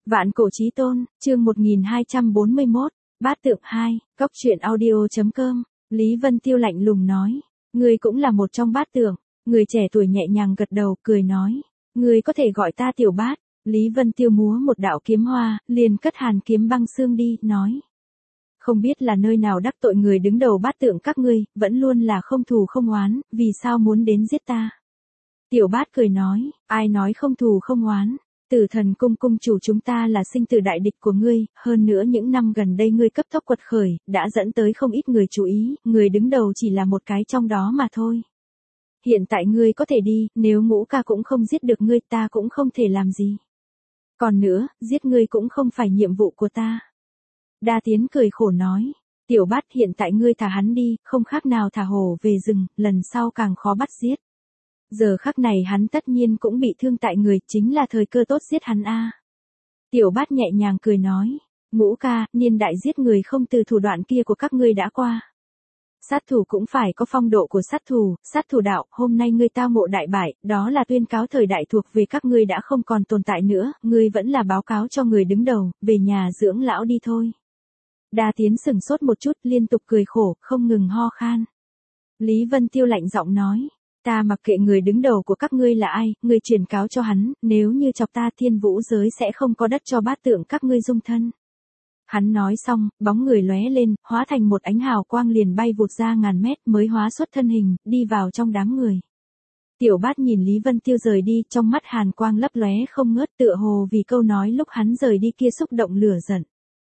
Vạn cổ chí tôn, chương 1241, bát tượng 2, cốc truyện audio.com, Lý Vân Tiêu lạnh lùng nói, ngươi cũng là một trong bát tượng, người trẻ tuổi nhẹ nhàng gật đầu, cười nói, ngươi có thể gọi ta tiểu bát. Lý Vân Tiêu múa một đạo kiếm hoa, liền cất hàn kiếm băng xương đi, nói. Không biết là nơi nào đắc tội người đứng đầu bát tượng các ngươi, vẫn luôn là không thù không oán, vì sao muốn đến giết ta? Tiểu bát cười nói, ai nói không thù không oán? Tử Thần cung cung chủ chúng ta là sinh tử đại địch của ngươi, hơn nữa những năm gần đây ngươi cấp tốc quật khởi, đã dẫn tới không ít người chú ý, người đứng đầu chỉ là một cái trong đó mà thôi. Hiện tại ngươi có thể đi, nếu Ngũ ca cũng không giết được ngươi ta cũng không thể làm gì. Còn nữa, giết ngươi cũng không phải nhiệm vụ của ta. Đa Tiến cười khổ nói, tiểu bát hiện tại ngươi thả hắn đi, không khác nào thả hổ về rừng, lần sau càng khó bắt giết. Giờ khắc này hắn tất nhiên cũng bị thương tại người, chính là thời cơ tốt giết hắn a. Tiểu bát nhẹ nhàng cười nói, Ngũ ca, niên đại giết người không từ thủ đoạn kia của các ngươi đã qua. Sát thủ cũng phải có phong độ của sát thủ đạo, hôm nay ngươi tao ngộ đại bại, đó là tuyên cáo thời đại thuộc về các ngươi đã không còn tồn tại nữa, ngươi vẫn là báo cáo cho người đứng đầu, về nhà dưỡng lão đi thôi. Đa Tiến sửng sốt một chút, liên tục cười khổ, không ngừng ho khan. Lý Vân Tiêu lạnh giọng nói, ta mặc kệ người đứng đầu của các ngươi là ai, ngươi truyền cáo cho hắn, nếu như chọc ta Thiên Vũ giới sẽ không có đất cho bát tượng các ngươi dung thân. Hắn nói xong, bóng người lóe lên, hóa thành một ánh hào quang liền bay vụt ra ngàn mét mới hóa xuất thân hình, đi vào trong đám người. Tiểu bát nhìn Lý Vân Tiêu rời đi, trong mắt hàn quang lấp lóe không ngớt, tựa hồ vì câu nói lúc hắn rời đi kia xúc động lửa giận.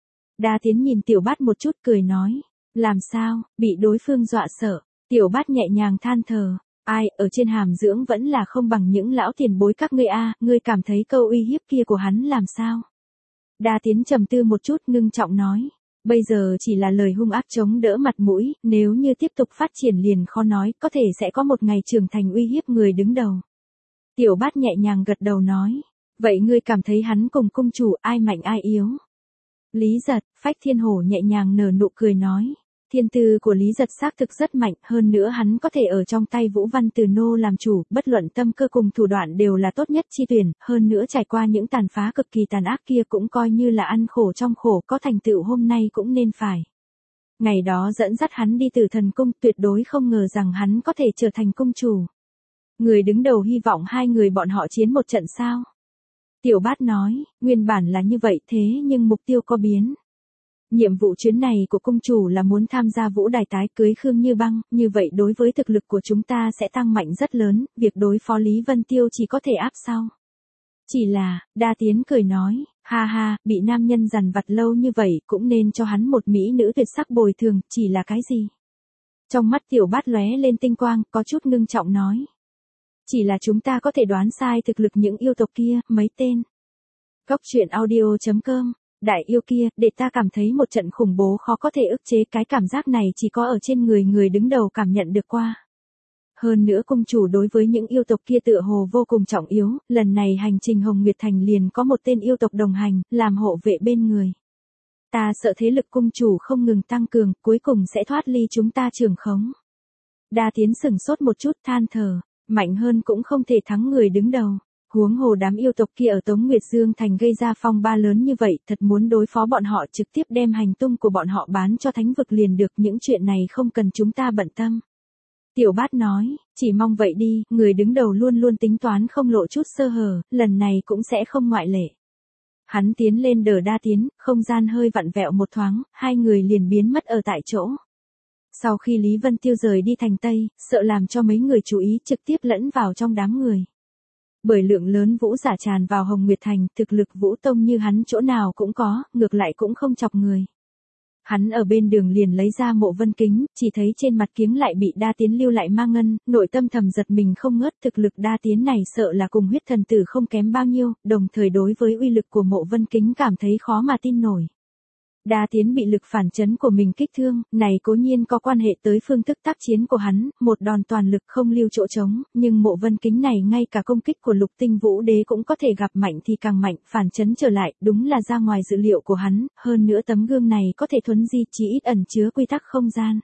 Đa Tiến nhìn tiểu bát một chút cười nói, làm sao, bị đối phương dọa sợ. Tiểu bát nhẹ nhàng than thở, ai, ở trên hàm dưỡng vẫn là không bằng những lão tiền bối các ngươi a, ngươi cảm thấy câu uy hiếp kia của hắn làm sao? Đa Tiến trầm tư một chút ngưng trọng nói, bây giờ chỉ là lời hung ác chống đỡ mặt mũi, nếu như tiếp tục phát triển liền khó nói, có thể sẽ có một ngày trưởng thành uy hiếp người đứng đầu. Tiểu bát nhẹ nhàng gật đầu nói, vậy ngươi cảm thấy hắn cùng cung chủ ai mạnh ai yếu? Lý Giật, Phách Thiên Hổ nhẹ nhàng nở nụ cười nói, thiên tư của Lý Giật xác thực rất mạnh, hơn nữa hắn có thể ở trong tay Vũ Văn Từ Nô làm chủ, bất luận tâm cơ cùng thủ đoạn đều là tốt nhất chi tuyển, hơn nữa trải qua những tàn phá cực kỳ tàn ác kia cũng coi như là ăn khổ trong khổ, có thành tựu hôm nay cũng nên phải. Ngày đó dẫn dắt hắn đi Tử Thần cung, tuyệt đối không ngờ rằng hắn có thể trở thành cung chủ. Người đứng đầu hy vọng hai người bọn họ chiến một trận sao? Tiểu bát nói, nguyên bản là như vậy thế nhưng mục tiêu có biến. Nhiệm vụ chuyến này của cung chủ là muốn tham gia vũ đài tái cưới Khương Như Băng, như vậy đối với thực lực của chúng ta sẽ tăng mạnh rất lớn, việc đối phó Lý Vân Tiêu chỉ có thể áp sau. Chỉ là, Đa Tiến cười nói, ha ha, bị nam nhân dằn vặt lâu như vậy cũng nên cho hắn một mỹ nữ tuyệt sắc bồi thường, chỉ là cái gì? Trong mắt tiểu bát lóe lên tinh quang, có chút ngưng trọng nói. Chỉ là chúng ta có thể đoán sai thực lực những yêu tộc kia, mấy tên. Cốc truyện audio.com, đại yêu kia, để ta cảm thấy một trận khủng bố khó có thể ức chế, cái cảm giác này chỉ có ở trên người đứng đầu cảm nhận được qua. Hơn nữa cung chủ đối với những yêu tộc kia tựa hồ vô cùng trọng yếu, lần này hành trình Hồng Nguyệt Thành liền có một tên yêu tộc đồng hành, làm hộ vệ bên người. Ta sợ thế lực cung chủ không ngừng tăng cường, cuối cùng sẽ thoát ly chúng ta trưởng khống. Đa Tiến sửng sốt một chút than thở. Mạnh hơn cũng không thể thắng người đứng đầu. Huống hồ đám yêu tộc kia ở Tống Nguyệt Dương Thành gây ra phong ba lớn như vậy, thật muốn đối phó bọn họ trực tiếp đem hành tung của bọn họ bán cho thánh vực liền được, những chuyện này không cần chúng ta bận tâm. Tiểu bát nói, chỉ mong vậy đi, người đứng đầu luôn luôn tính toán không lộ chút sơ hở, lần này cũng sẽ không ngoại lệ. Hắn tiến lên đỡ Đa Tiến, không gian hơi vặn vẹo một thoáng, hai người liền biến mất ở tại chỗ. Sau khi Lý Vân Tiêu rời đi thành Tây, sợ làm cho mấy người chú ý trực tiếp lẫn vào trong đám người. Bởi lượng lớn vũ giả tràn vào Hồng Nguyệt Thành, thực lực Vũ Tông như hắn chỗ nào cũng có, ngược lại cũng không chọc người. Hắn ở bên đường liền lấy ra Mộ Vân Kính, chỉ thấy trên mặt kiếng lại bị Đa Tiến lưu lại ma ngân, nội tâm thầm giật mình không ngớt, thực lực Đa Tiến này sợ là cùng huyết thần tử không kém bao nhiêu, đồng thời đối với uy lực của Mộ Vân Kính cảm thấy khó mà tin nổi. Đa Tiến bị lực phản chấn của mình kích thương, này cố nhiên có quan hệ tới phương thức tác chiến của hắn, một đòn toàn lực không lưu chỗ trống, nhưng Mộ Vân Kính này ngay cả công kích của Lục Tinh Vũ Đế cũng có thể gặp mạnh thì càng mạnh, phản chấn trở lại, đúng là ra ngoài dự liệu của hắn, hơn nữa tấm gương này có thể thuấn di chí ít ẩn chứa quy tắc không gian.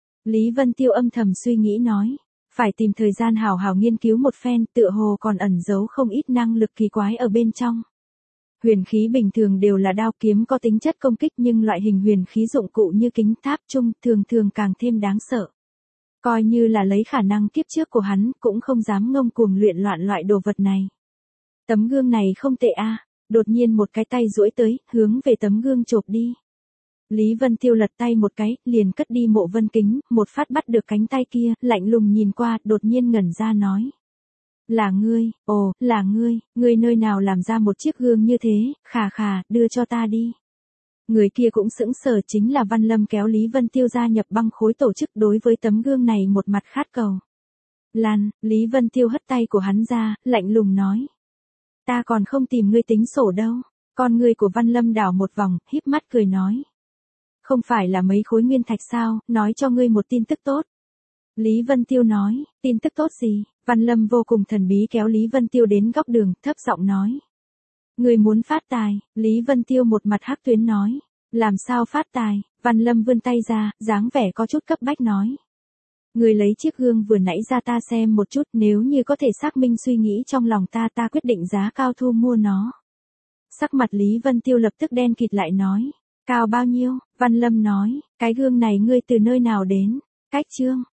Lý Vân Tiêu âm thầm suy nghĩ nói, phải tìm thời gian hào hào nghiên cứu một phen, tựa hồ còn ẩn giấu không ít năng lực kỳ quái ở bên trong. Huyền khí bình thường đều là đao kiếm có tính chất công kích, nhưng loại hình huyền khí dụng cụ như kính tháp trung thường thường càng thêm đáng sợ. Coi như là lấy khả năng kiếp trước của hắn, cũng không dám ngông cuồng luyện loạn loại đồ vật này. Tấm gương này không tệ a. Đột nhiên một cái tay duỗi tới, hướng về tấm gương chộp đi. Lý Vân Tiêu lật tay một cái, liền cất đi Mộ Vân Kính, một phát bắt được cánh tay kia, lạnh lùng nhìn qua, đột nhiên ngẩn ra nói. Là ngươi, ồ, là ngươi nơi nào làm ra một chiếc gương như thế, khà khà, đưa cho ta đi. Người kia cũng sững sờ, chính là Văn Lâm kéo Lý Vân Tiêu gia nhập băng khối tổ chức, đối với tấm gương này một mặt khát cầu. Lan, Lý Vân Tiêu hất tay của hắn ra, lạnh lùng nói. Ta còn không tìm ngươi tính sổ đâu. Con ngươi của Văn Lâm đảo một vòng, híp mắt cười nói. Không phải là mấy khối nguyên thạch sao, nói cho ngươi một tin tức tốt. Lý Vân Tiêu nói, tin tức tốt gì? Văn Lâm vô cùng thần bí kéo Lý Vân Tiêu đến góc đường, thấp giọng nói. Ngươi muốn phát tài, Lý Vân Tiêu một mặt hắc tuyến nói. Làm sao phát tài? Văn Lâm vươn tay ra, dáng vẻ có chút cấp bách nói. Ngươi lấy chiếc gương vừa nãy ra ta xem một chút, nếu như có thể xác minh suy nghĩ trong lòng ta quyết định giá cao thu mua nó. Sắc mặt Lý Vân Tiêu lập tức đen kịt lại nói. Cao bao nhiêu? Văn Lâm nói, cái gương này ngươi từ nơi nào đến? Cách Trương.